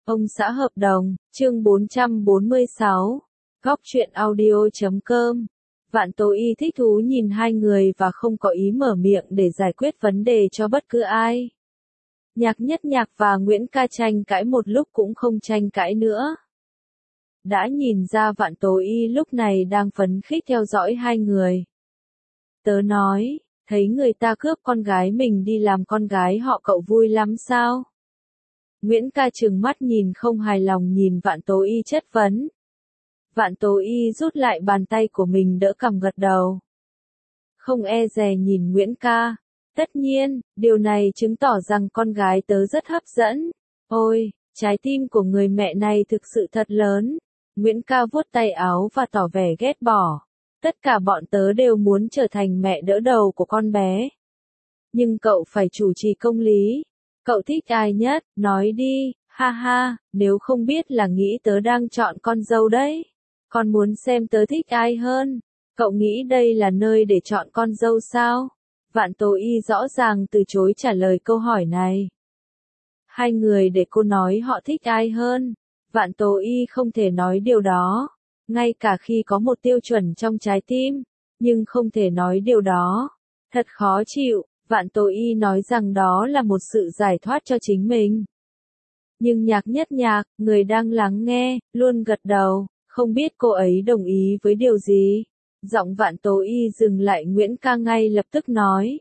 Ông xã hợp đồng, chương 446, Góc truyện audio.com. Vạn Tố Y thích thú nhìn hai người và không có ý mở miệng để giải quyết vấn đề cho bất cứ ai. Nhạc Nhất Nhạc và Nguyễn Ca tranh cãi một lúc cũng không tranh cãi nữa. Đã nhìn ra Vạn Tố Y lúc này đang phấn khích theo dõi hai người. Tớ nói, thấy người ta cướp con gái mình đi làm con gái họ cậu vui lắm sao? Nguyễn Ca trừng mắt nhìn không hài lòng nhìn Vạn Tố Y chất vấn. Vạn Tố Y rút lại bàn tay của mình đỡ cằm gật đầu. Không e dè nhìn Nguyễn Ca. Tất nhiên, điều này chứng tỏ rằng con gái tớ rất hấp dẫn. Ôi, trái tim của người mẹ này thực sự thật lớn. Nguyễn Ca vuốt tay áo và tỏ vẻ ghét bỏ. Tất cả bọn tớ đều muốn trở thành mẹ đỡ đầu của con bé. Nhưng cậu phải chủ trì công lý. Cậu thích ai nhất, nói đi, ha ha, nếu không biết là nghĩ tớ đang chọn con dâu đấy. Con muốn xem tớ thích ai hơn. Cậu nghĩ đây là nơi để chọn con dâu sao? Vạn Tố Y rõ ràng từ chối trả lời câu hỏi này. Hai người để cô nói họ thích ai hơn. Vạn Tố Y không thể nói điều đó. Ngay cả khi có một tiêu chuẩn trong trái tim. Nhưng không thể nói điều đó. Thật khó chịu. Vạn Tố Y nói rằng đó là một sự giải thoát cho chính mình. Nhưng Nhạc Nhất Nhạc, người đang lắng nghe, luôn gật đầu, không biết cô ấy đồng ý với điều gì. Giọng Vạn Tố Y dừng lại Nguyễn Ca ngay lập tức nói.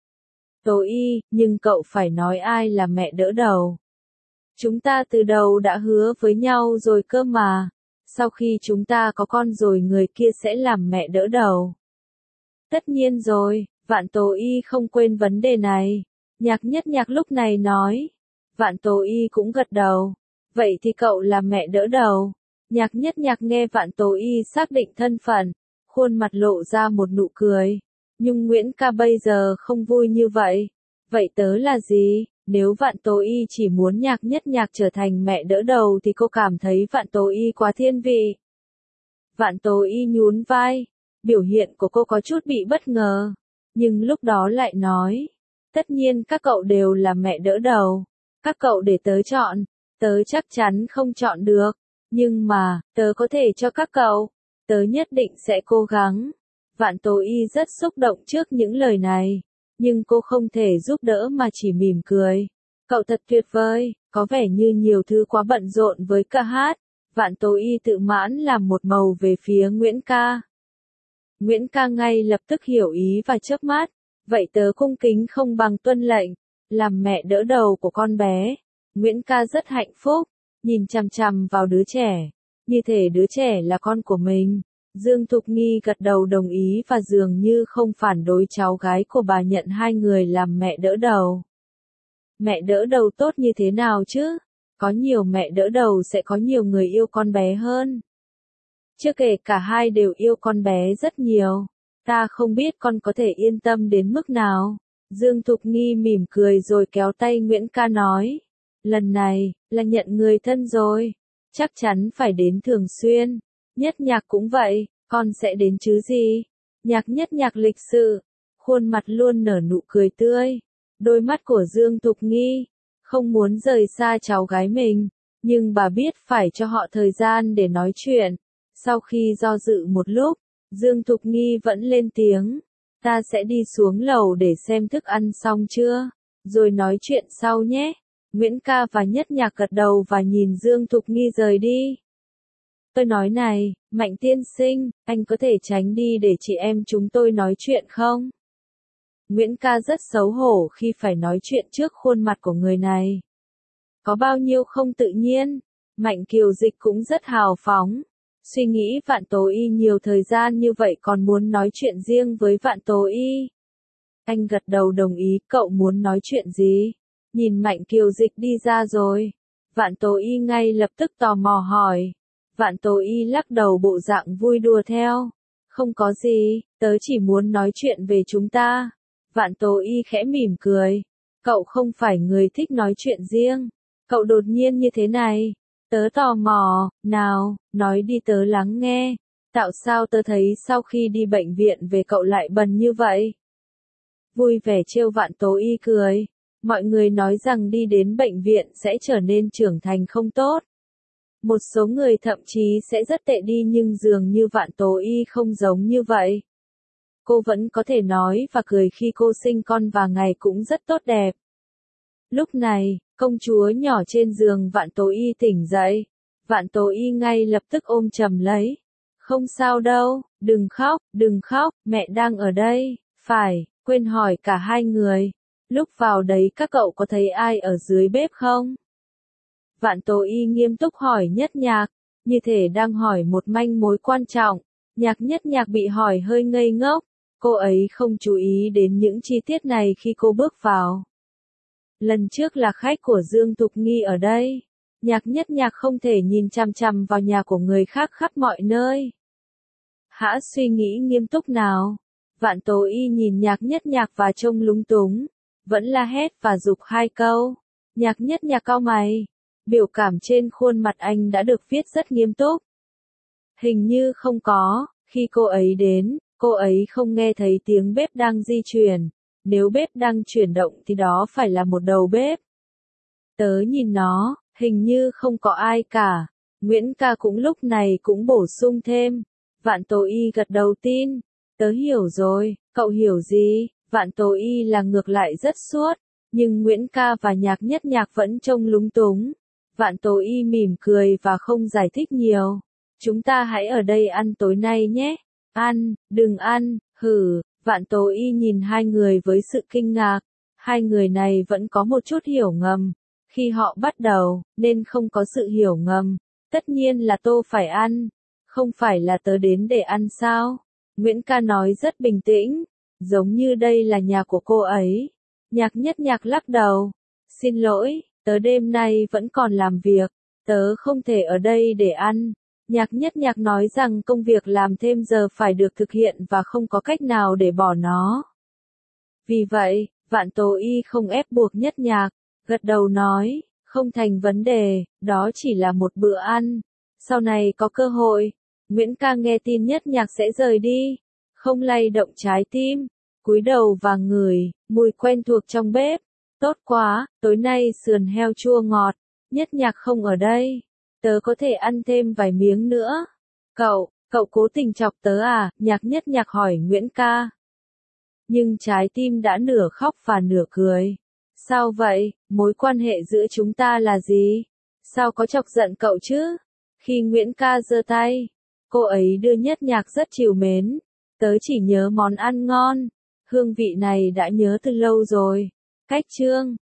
Tố Y, nhưng cậu phải nói ai là mẹ đỡ đầu. Chúng ta từ đầu đã hứa với nhau rồi cơ mà. Sau khi chúng ta có con rồi người kia sẽ làm mẹ đỡ đầu. Tất nhiên rồi. Vạn Tố Y không quên vấn đề này. Nhạc Nhất Nhạc lúc này nói. Vạn Tố Y cũng gật đầu. Vậy thì cậu là mẹ đỡ đầu. Nhạc Nhất Nhạc nghe Vạn Tố Y xác định thân phận. Khuôn mặt lộ ra một nụ cười. Nhưng Nguyễn Ca bây giờ không vui như vậy. Vậy tớ là gì? Nếu Vạn Tố Y chỉ muốn Nhạc Nhất Nhạc trở thành mẹ đỡ đầu thì cô cảm thấy Vạn Tố Y quá thiên vị. Vạn Tố Y nhún vai. Biểu hiện của cô có chút bị bất ngờ. Nhưng lúc đó lại nói, tất nhiên các cậu đều là mẹ đỡ đầu, các cậu để tớ chọn, tớ chắc chắn không chọn được, nhưng mà, tớ có thể cho các cậu, tớ nhất định sẽ cố gắng. Vạn Tố Y rất xúc động trước những lời này, nhưng cô không thể giúp đỡ mà chỉ mỉm cười. Cậu thật tuyệt vời, có vẻ như nhiều thứ quá bận rộn với ca hát. Vạn Tố Y tự mãn làm một màu về phía Nguyễn Ca. Nguyễn Ca ngay lập tức hiểu ý và chớp mắt. Vậy tớ cung kính không bằng tuân lệnh. Làm mẹ đỡ đầu của con bé. Nguyễn Ca rất hạnh phúc. Nhìn chằm chằm vào đứa trẻ. Như thể đứa trẻ là con của mình. Dương Thục Nghi gật đầu đồng ý và dường như không phản đối cháu gái của bà nhận hai người làm mẹ đỡ đầu. Mẹ đỡ đầu tốt như thế nào chứ? Có nhiều mẹ đỡ đầu sẽ có nhiều người yêu con bé hơn. Chưa kể cả hai đều yêu con bé rất nhiều. Ta không biết con có thể yên tâm đến mức nào. Dương Thục Nghi mỉm cười rồi kéo tay Nguyễn Ca nói. Lần này, là nhận người thân rồi. Chắc chắn phải đến thường xuyên. Nhất Nhạc cũng vậy, con sẽ đến chứ gì. Nhạc Nhất Nhạc lịch sự. Khuôn mặt luôn nở nụ cười tươi. Đôi mắt của Dương Thục Nghi. Không muốn rời xa cháu gái mình. Nhưng bà biết phải cho họ thời gian để nói chuyện. Sau khi do dự một lúc, Dương Thục Nghi vẫn lên tiếng. Ta sẽ đi xuống lầu để xem thức ăn xong chưa, rồi nói chuyện sau nhé. Nguyễn Ca và Nhất Nhạc gật đầu và nhìn Dương Thục Nghi rời đi. Tôi nói này, Mạnh tiên sinh, anh có thể tránh đi để chị em chúng tôi nói chuyện không? Nguyễn Ca rất xấu hổ khi phải nói chuyện trước khuôn mặt của người này. Có bao nhiêu không tự nhiên. Mạnh Kiều Dịch cũng rất hào phóng. Suy nghĩ Vạn Tố Y nhiều thời gian như vậy còn muốn nói chuyện riêng với Vạn Tố Y. Anh gật đầu đồng ý, cậu muốn nói chuyện gì? Nhìn Mạnh Kiều Dịch đi ra rồi. Vạn Tố Y ngay lập tức tò mò hỏi. Vạn Tố Y lắc đầu bộ dạng vui đùa theo. Không có gì, tớ chỉ muốn nói chuyện về chúng ta. Vạn Tố Y khẽ mỉm cười. Cậu không phải người thích nói chuyện riêng. Cậu đột nhiên như thế này. Tớ tò mò, nào, nói đi tớ lắng nghe. Tạo sao tớ thấy sau khi đi bệnh viện về cậu lại bần như vậy? Vui vẻ trêu Vạn Tố Y cười. Mọi người nói rằng đi đến bệnh viện sẽ trở nên trưởng thành không tốt. Một số người thậm chí sẽ rất tệ đi nhưng dường như Vạn Tố Y không giống như vậy. Cô vẫn có thể nói và cười khi cô sinh con và ngày cũng rất tốt đẹp. Lúc này, công chúa nhỏ trên giường Vạn Tố Y tỉnh dậy. Vạn Tố Y ngay lập tức ôm chầm lấy. Không sao đâu, đừng khóc, mẹ đang ở đây. Phải, quên hỏi cả hai người. Lúc vào đấy các cậu có thấy ai ở dưới bếp không? Vạn Tố Y nghiêm túc hỏi Nhất Nhạc, như thể đang hỏi một manh mối quan trọng. Nhất Nhạc bị hỏi hơi ngây ngốc. Cô ấy không chú ý đến những chi tiết này khi cô bước vào. Lần trước là khách của Dương Thục Nghi ở đây. Nhất Nhạc không thể nhìn chằm chằm vào nhà của người khác khắp mọi nơi. Hã suy nghĩ nghiêm túc nào. Vạn Tố Y nhìn Nhất Nhạc và trông lúng túng. Vẫn la hét và giục hai câu. Nhất Nhạc cau mày. Biểu cảm trên khuôn mặt anh đã được viết rất nghiêm túc. Hình như không có, khi cô ấy đến, cô ấy không nghe thấy tiếng bếp đang di chuyển. Nếu bếp đang chuyển động thì đó phải là một đầu bếp. Tớ nhìn nó, hình như không có ai cả. Nguyễn Ca cũng lúc này cũng bổ sung thêm. Vạn Tố Y gật đầu tin. Tớ hiểu rồi, cậu hiểu gì? Vạn Tố Y là ngược lại rất suốt. Nhưng Nguyễn Ca và Nhất Nhạc vẫn trông lúng túng. Vạn Tố Y mỉm cười và không giải thích nhiều. Chúng ta hãy ở đây ăn tối nay nhé. Ăn, đừng ăn, hử. Vạn Tố Y nhìn hai người với sự kinh ngạc. Hai người này vẫn có một chút hiểu ngầm. Khi họ bắt đầu, nên không có sự hiểu ngầm. Tất nhiên là tôi phải ăn. Không phải là tớ đến để ăn sao? Nguyễn Ca nói rất bình tĩnh. Giống như đây là nhà của cô ấy. Nhất Nhạc lắc đầu. Xin lỗi, tớ đêm nay vẫn còn làm việc. Tớ không thể ở đây để ăn. Nhất Nhạc nói rằng công việc làm thêm giờ phải được thực hiện và không có cách nào để bỏ nó. Vì vậy, Vạn Tố Y không ép buộc Nhất Nhạc, gật đầu nói, không thành vấn đề, đó chỉ là một bữa ăn. Sau này có cơ hội, Nguyễn Ca nghe tin Nhất Nhạc sẽ rời đi, không lay động trái tim, cúi đầu và ngửi, mùi quen thuộc trong bếp. Tốt quá, tối nay sườn heo chua ngọt, Nhất Nhạc không ở đây. Tớ có thể ăn thêm vài miếng nữa. Cậu cố tình chọc tớ à? Nhất Nhạc hỏi Nguyễn Ca. Nhưng trái tim đã nửa khóc và nửa cười. Sao vậy? Mối quan hệ giữa chúng ta là gì? Sao có chọc giận cậu chứ? Khi Nguyễn Ca giơ tay, cô ấy đưa Nhất Nhạc rất trìu mến. Tớ chỉ nhớ món ăn ngon. Hương vị này đã nhớ từ lâu rồi. Cách chương